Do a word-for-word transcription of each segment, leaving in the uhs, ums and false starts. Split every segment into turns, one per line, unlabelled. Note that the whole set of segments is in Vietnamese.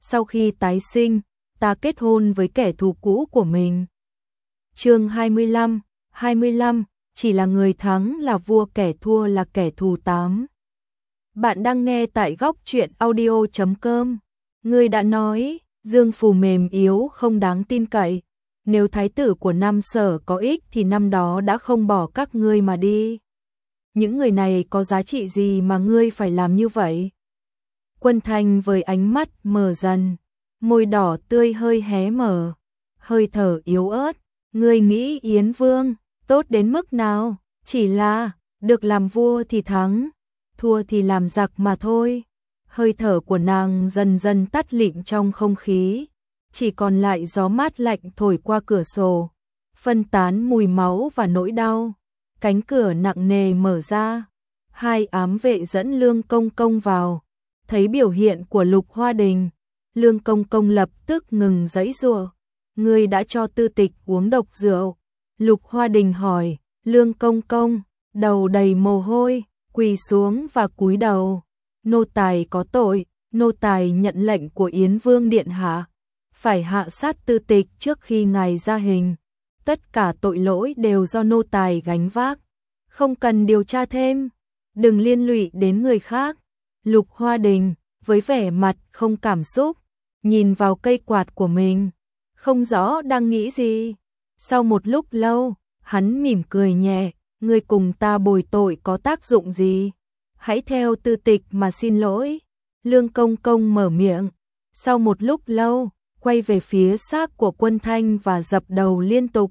sau khi tái sinh, ta kết hôn với kẻ thù cũ của mình. Chương hai mươi lăm, hai mươi lăm, chỉ là người thắng là vua, kẻ thua là kẻ thù. Tám. Bạn đang nghe tại góc truyện audio chấm com. Người đã nói, Dương Phù mềm yếu không đáng tin cậy. Nếu thái tử của Nam Sở có ích thì năm đó đã không bỏ các ngươi mà đi. Những người này có giá trị gì mà ngươi phải làm như vậy? Quân Thanh với ánh mắt mờ dần, môi đỏ tươi hơi hé mở, hơi thở yếu ớt. Ngươi nghĩ Yến Vương tốt đến mức nào? Chỉ là được làm vua thì thắng, thua thì làm giặc mà thôi. Hơi thở của nàng dần dần tắt lịm trong không khí, chỉ còn lại gió mát lạnh thổi qua cửa sổ, phân tán mùi máu và nỗi đau. Cánh cửa nặng nề mở ra, hai ám vệ dẫn Lương Công Công vào. Thấy biểu hiện của Lục Hoa Đình, Lương Công Công lập tức ngừng giãy giụa. Ngươi đã cho Tư Tịch uống độc rượu? Lục Hoa Đình hỏi. Lương Công Công đầu đầy mồ hôi, quỳ xuống và cúi đầu. Nô tài có tội, nô tài nhận lệnh của Yến Vương điện hạ, phải hạ sát Tư Tịch trước khi ngài ra hình. Tất cả tội lỗi đều do nô tài gánh vác, không cần điều tra thêm, đừng liên lụy đến người khác. Lục Hoa Đình với vẻ mặt không cảm xúc, nhìn vào cây quạt của mình, không rõ đang nghĩ gì. Sau một lúc lâu, hắn mỉm cười nhẹ. Ngươi cùng ta bồi tội có tác dụng gì? Hãy theo Tư Tịch mà xin lỗi. Lương Công Công mở miệng. Sau một lúc lâu, quay về phía xác của Quân Thanh và dập đầu liên tục.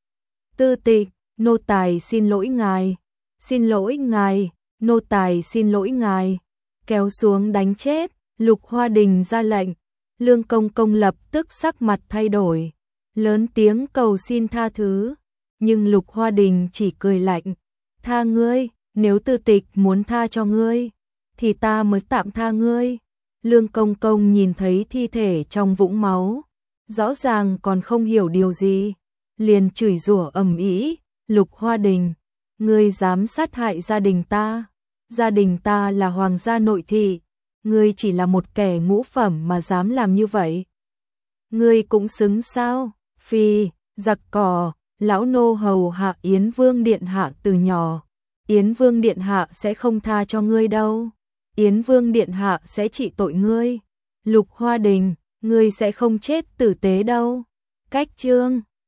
Tư Tịch, nô tài xin lỗi ngài, xin lỗi ngài, nô tài xin lỗi ngài. Kéo xuống đánh chết. Lục Hoa Đình ra lệnh. Lương Công Công lập tức sắc mặt thay đổi, lớn tiếng cầu xin tha thứ. Nhưng Lục Hoa Đình chỉ cười lạnh. Tha ngươi, nếu Tư Tịch muốn tha cho ngươi, thì ta mới tạm tha ngươi. Lương Công Công nhìn thấy thi thể trong vũng máu, rõ ràng còn không hiểu điều gì, liền chửi rủa ầm ĩ. Lục Hoa Đình, ngươi dám sát hại gia đình ta? Gia đình ta là hoàng gia nội thị, ngươi chỉ là một kẻ ngũ phẩm mà dám làm như vậy. Ngươi cũng xứng sao? Phi, giặc cỏ, lão nô hầu hạ Yến Vương điện hạ từ nhỏ. Yến Vương điện hạ sẽ không tha cho ngươi đâu. Yến Vương điện hạ sẽ trị tội ngươi. Lục Hoa Đình, ngươi sẽ không chết tử tế đâu. Cách chương